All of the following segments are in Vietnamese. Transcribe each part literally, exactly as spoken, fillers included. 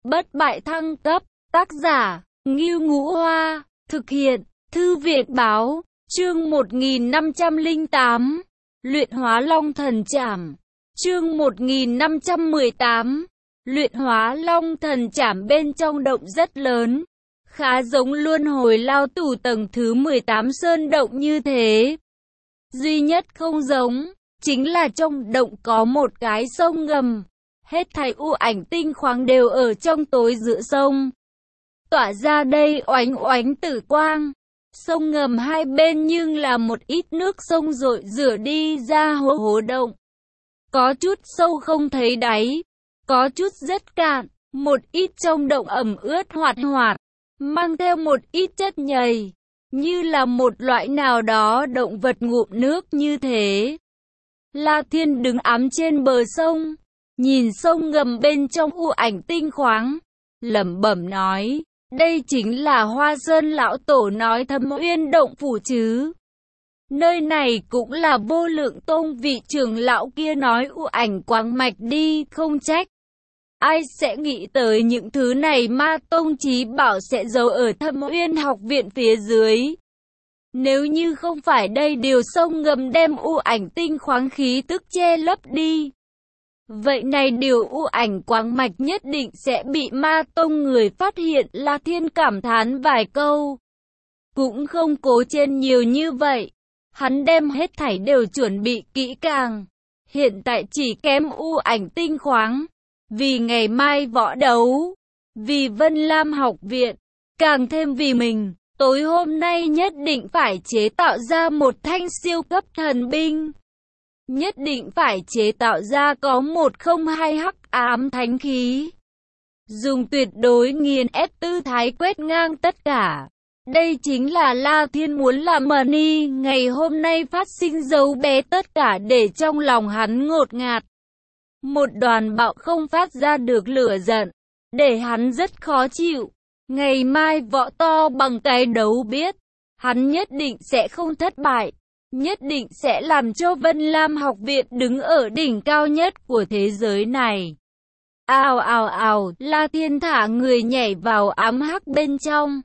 bất bại thăng cấp, tác giả, Ngưu Ngũ Hoa, thực hiện, Thư viện Báo, chương một nghìn năm trăm lẻ tám, luyện hóa Long Thần Trảm, chương một nghìn năm trăm mười tám, luyện hóa Long Thần Trảm. Bên trong động rất lớn, khá giống luân hồi lao tù tầng thứ mười tám sơn động như thế. Duy nhất không giống, chính là trong động có một cái sông ngầm. Hết thảy u ảnh tinh khoáng đều ở trong tối giữa sông, tỏa ra đây oánh oánh tử quang. Sông ngầm hai bên nhưng là một ít nước sông rội rửa đi ra hố hố động. Có chút sâu không thấy đáy, có chút rất cạn, một ít trong động ẩm ướt hoạt hoạt, mang theo một ít chất nhầy, như là một loại nào đó động vật ngụm nước như thế. La Thiên đứng ám trên bờ sông, nhìn sông ngầm bên trong u ảnh tinh khoáng, lẩm bẩm nói, đây chính là Hoa Sơn lão tổ nói Thâm Uyên động phủ chứ. Nơi này cũng là Vô Lượng Tông vị trưởng lão kia nói u ảnh quáng mạch đi, không trách. Ai sẽ nghĩ tới những thứ này Ma Tông chí bảo sẽ giấu ở Thâm Uyên học viện phía dưới. Nếu như không phải đây điều sông ngầm đem u ảnh tinh khoáng khí tức che lấp đi, vậy này điều u ảnh quáng mạch nhất định sẽ bị Ma Tông người phát hiện. La Thiên cảm thán vài câu, cũng không cố trên nhiều như vậy. Hắn đem hết thảy đều chuẩn bị kỹ càng, hiện tại chỉ kém u ảnh tinh khoáng. Vì ngày mai võ đấu, vì Vân Lam học viện, càng thêm vì mình, tối hôm nay nhất định phải chế tạo ra một thanh siêu cấp thần binh. Nhất định phải chế tạo ra có một không hai hắc ám thánh khí. Dùng tuyệt đối nghiền ép tư thái quét ngang tất cả. Đây chính là La Thiên muốn làm Mani ngày hôm nay phát sinh dấu bé tất cả để trong lòng hắn ngột ngạt. Một đoàn bạo không phát ra được lửa giận, để hắn rất khó chịu. Ngày mai võ to bằng cái đấu biết, hắn nhất định sẽ không thất bại. Nhất định sẽ làm cho Vân Lam học viện đứng ở đỉnh cao nhất của thế giới này. Ào ào ào, La Thiên thả người nhảy vào ám hắc bên trong.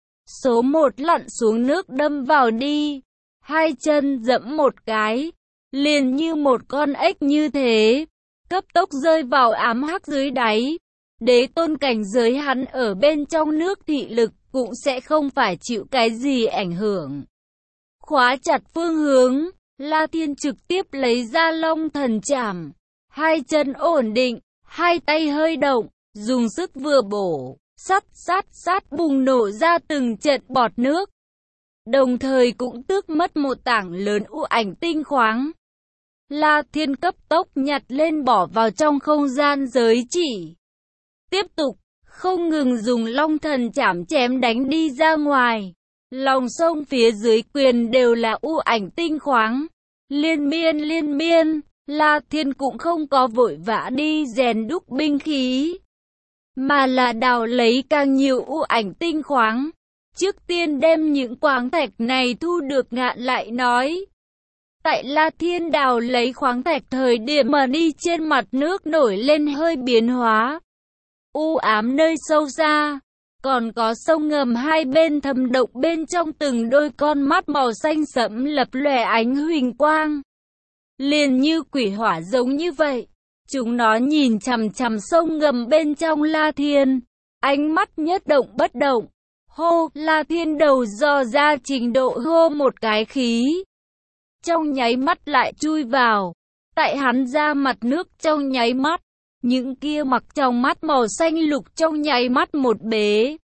Số một lặn xuống nước đâm vào đi. Hai chân dẫm một cái, liền như một con ếch như thế, cấp tốc rơi vào ám hắc dưới đáy. Đế tôn cảnh giới hắn ở bên trong nước thị lực cũng sẽ không phải chịu cái gì ảnh hưởng. Khóa chặt phương hướng, La Thiên trực tiếp lấy ra Long Thần Trảm. Hai chân ổn định, hai tay hơi động, dùng sức vừa bổ, sắt sát sát bùng nổ ra từng trận bọt nước. Đồng thời cũng tước mất một tảng lớn u ảnh tinh khoáng. La Thiên cấp tốc nhặt lên bỏ vào trong không gian giới chỉ. Tiếp tục, không ngừng dùng Long Thần Trảm chém đánh đi ra ngoài. Lòng sông phía dưới quyền đều là u ảnh tinh khoáng. Liên miên liên miên, La Thiên cũng không có vội vã đi rèn đúc binh khí, mà là đào lấy càng nhiều u ảnh tinh khoáng. Trước tiên đem những khoáng thạch này thu được ngạn lại nói. Tại La Thiên đào lấy khoáng thạch thời điểm mà đi trên mặt nước nổi lên hơi biến hóa. U ám nơi sâu xa, còn có sông ngầm hai bên thâm động bên trong từng đôi con mắt màu xanh sẫm lập lòe ánh huỳnh quang. Liền như quỷ hỏa giống như vậy, chúng nó nhìn chằm chằm sông ngầm bên trong La Thiên, ánh mắt nhất động bất động. Hô, La Thiên đầu dò ra trình độ hô một cái khí, trong nháy mắt lại chui vào. Tại hắn ra mặt nước trong nháy mắt, những kia mặc trong mắt màu xanh lục trong nháy mắt một bế.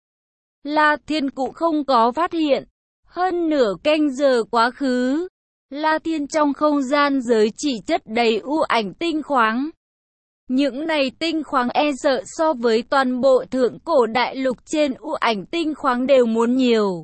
La Thiên cũng không có phát hiện. Hơn nửa canh giờ quá khứ, La Thiên trong không gian giới chỉ chất đầy u ảnh tinh khoáng. Những này tinh khoáng e sợ so với toàn bộ thượng cổ đại lục trên u ảnh tinh khoáng đều muốn nhiều.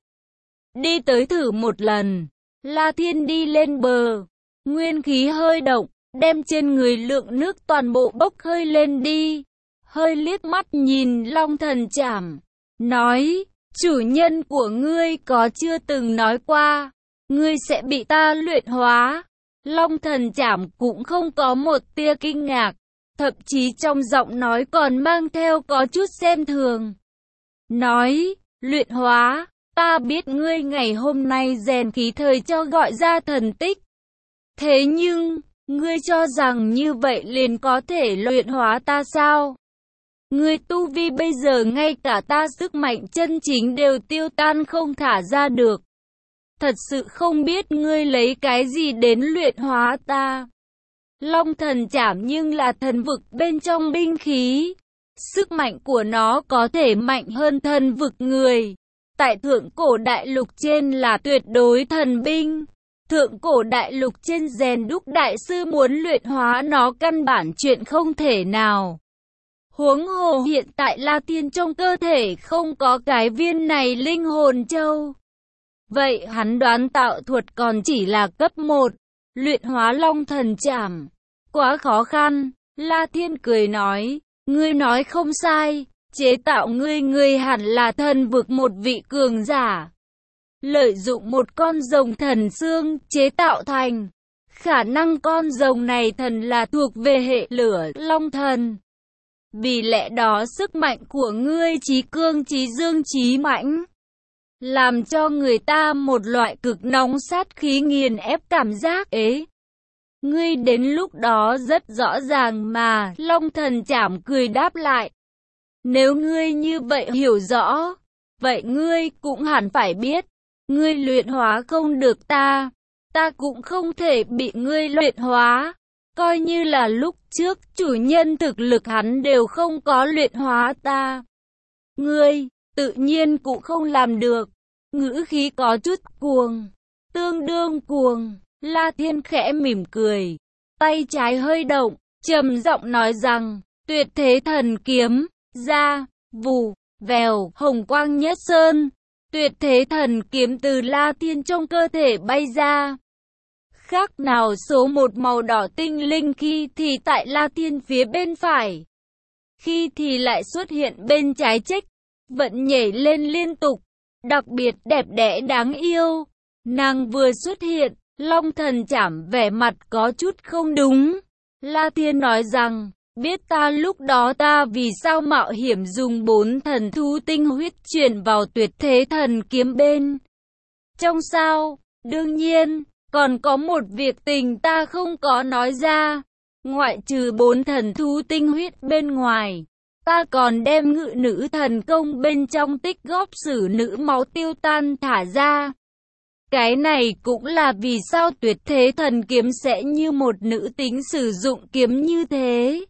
Đi tới thử một lần, La Thiên đi lên bờ, nguyên khí hơi động, đem trên người lượng nước toàn bộ bốc hơi lên đi. Hơi liếc mắt nhìn Long Thần Trảm, nói, chủ nhân của ngươi có chưa từng nói qua, ngươi sẽ bị ta luyện hóa. Long Thần Trảm cũng không có một tia kinh ngạc, thậm chí trong giọng nói còn mang theo có chút xem thường. Nói, luyện hóa, ta biết ngươi ngày hôm nay rèn khí thời cho gọi ra thần tích. Thế nhưng, ngươi cho rằng như vậy liền có thể luyện hóa ta sao? Ngươi tu vi bây giờ ngay cả ta sức mạnh chân chính đều tiêu tan không thả ra được. Thật sự không biết ngươi lấy cái gì đến luyện hóa ta. Long thần chảm nhưng là thần vực bên trong binh khí. Sức mạnh của nó có thể mạnh hơn thần vực người. Tại thượng cổ đại lục trên là tuyệt đối thần binh. Thượng cổ đại lục trên rèn đúc đại sư muốn luyện hóa nó căn bản chuyện không thể nào. Huống hồ hiện tại La Tiên trong cơ thể không có cái viên này linh hồn châu. Vậy hắn đoán tạo thuật còn chỉ là cấp một, luyện hóa long thần chảm. Quá khó khăn, La Thiên cười nói, ngươi nói không sai, chế tạo ngươi ngươi hẳn là thần vực một vị cường giả. Lợi dụng một con rồng thần xương chế tạo thành. Khả năng con rồng này thần là thuộc về hệ lửa long thần. Vì lẽ đó sức mạnh của ngươi trí cương trí dương trí mãnh. Làm cho người ta một loại cực nóng sát khí nghiền ép cảm giác ế. Ngươi đến lúc đó rất rõ ràng mà, long thần chảm cười đáp lại. Nếu ngươi như vậy hiểu rõ, vậy ngươi cũng hẳn phải biết. Ngươi luyện hóa không được ta, ta cũng không thể bị ngươi luyện hóa. Coi như là lúc trước chủ nhân thực lực hắn đều không có luyện hóa ta. Ngươi, tự nhiên cũng không làm được. Ngữ khí có chút cuồng, tương đương cuồng. La Thiên khẽ mỉm cười, tay trái hơi động, trầm giọng nói rằng, tuyệt thế thần kiếm, ra, vù, vèo, hồng quang nhất sơn. Tuyệt thế thần kiếm từ La Thiên trong cơ thể bay ra. Khác nào số một màu đỏ tinh linh khi thì tại La Thiên phía bên phải. Khi thì lại xuất hiện bên trái trách, vẫn nhảy lên liên tục. Đặc biệt đẹp đẽ đáng yêu. Nàng vừa xuất hiện, long thần chảm vẻ mặt có chút không đúng. La Thiên nói rằng, biết ta lúc đó ta vì sao mạo hiểm dùng bốn thần thú tinh huyết chuyển vào tuyệt thế thần kiếm bên trong sao? Đương nhiên, còn có một việc tình ta không có nói ra. Ngoại trừ bốn thần thú tinh huyết bên ngoài, ta còn đem ngự nữ thần công bên trong tích góp sử nữ máu tiêu tan thả ra. Cái này cũng là vì sao tuyệt thế thần kiếm sẽ như một nữ tính sử dụng kiếm như thế.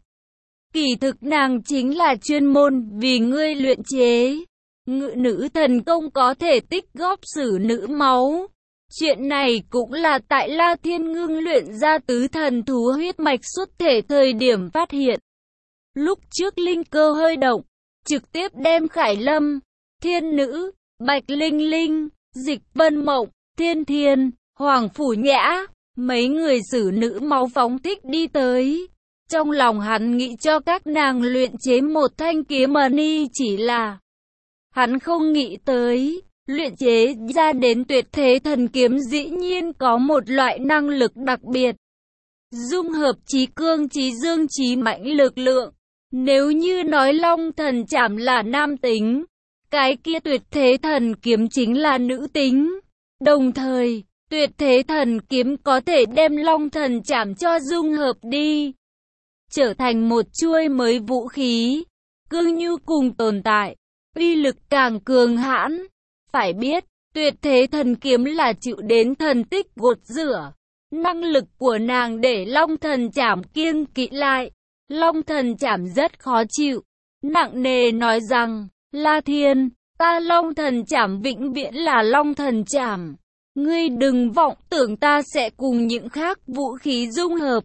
Kỳ thực nàng chính là chuyên môn vì ngươi luyện chế. Ngự nữ thần công có thể tích góp sử nữ máu. Chuyện này cũng là tại La Thiên ngưng luyện ra tứ thần thú huyết mạch xuất thể thời điểm phát hiện. Lúc trước linh cơ hơi động, trực tiếp đem Khải Lâm, Thiên Nữ, Bạch Linh Linh, Dịch Vân Mộng, Thiên Thiên, Hoàng Phủ Nhã, mấy người sử nữ máu phóng thích đi tới. Trong lòng hắn nghĩ cho các nàng luyện chế một thanh kiếm mani, chỉ là hắn không nghĩ tới, luyện chế ra đến tuyệt thế thần kiếm dĩ nhiên có một loại năng lực đặc biệt. Dung hợp trí cương trí dương trí mãnh lực lượng. Nếu như nói long thần chảm là nam tính, cái kia tuyệt thế thần kiếm chính là nữ tính. Đồng thời, tuyệt thế thần kiếm có thể đem long thần chảm cho dung hợp đi, trở thành một chuôi mới vũ khí, cương nhu cùng tồn tại, uy lực càng cường hãn. Phải biết, tuyệt thế thần kiếm là chịu đến thần tích gột rửa. Năng lực của nàng để long thần chảm kiêng kỵ lại. Long thần chảm rất khó chịu, nặng nề nói rằng, La Thiên, ta long thần chảm vĩnh viễn là long thần chảm. Ngươi đừng vọng tưởng ta sẽ cùng những khác vũ khí dung hợp.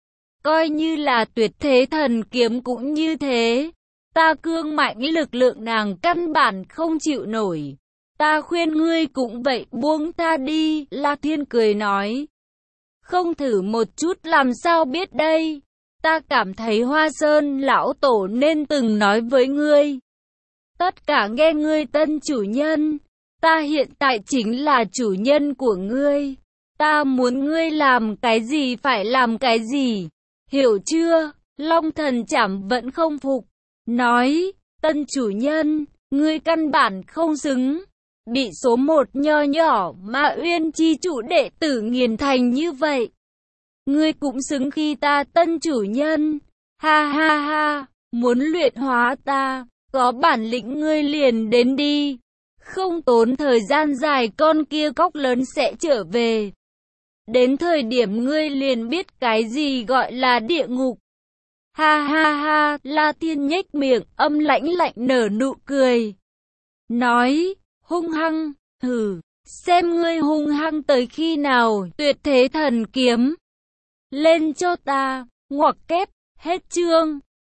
Coi như là tuyệt thế thần kiếm cũng như thế. Ta cương mạnh lực lượng nàng căn bản không chịu nổi. Ta khuyên ngươi cũng vậy, buông ta đi. La Thiên cười nói, không thử một chút làm sao biết đây. Ta cảm thấy Hoa Sơn lão tổ nên từng nói với ngươi. Tất cả nghe ngươi tân chủ nhân. Ta hiện tại chính là chủ nhân của ngươi. Ta muốn ngươi làm cái gì phải làm cái gì. Hiểu chưa? Long Thần Trảm vẫn không phục, nói, tân chủ nhân, ngươi căn bản không xứng, bị số một nho nhỏ mà Uyên chi chủ đệ tử nghiền thành như vậy. Ngươi cũng xứng khi ta tân chủ nhân, ha ha ha, muốn luyện hóa ta, có bản lĩnh ngươi liền đến đi. Không tốn thời gian dài con kia cóc lớn sẽ trở về. Đến thời điểm ngươi liền biết cái gì gọi là địa ngục. Ha ha ha, La Thiên nhếch miệng, âm lãnh lạnh nở nụ cười. Nói, hung hăng, hừ, xem ngươi hung hăng tới khi nào, tuyệt thế thần kiếm. Lên cho ta, ngoặc kép, hết chương.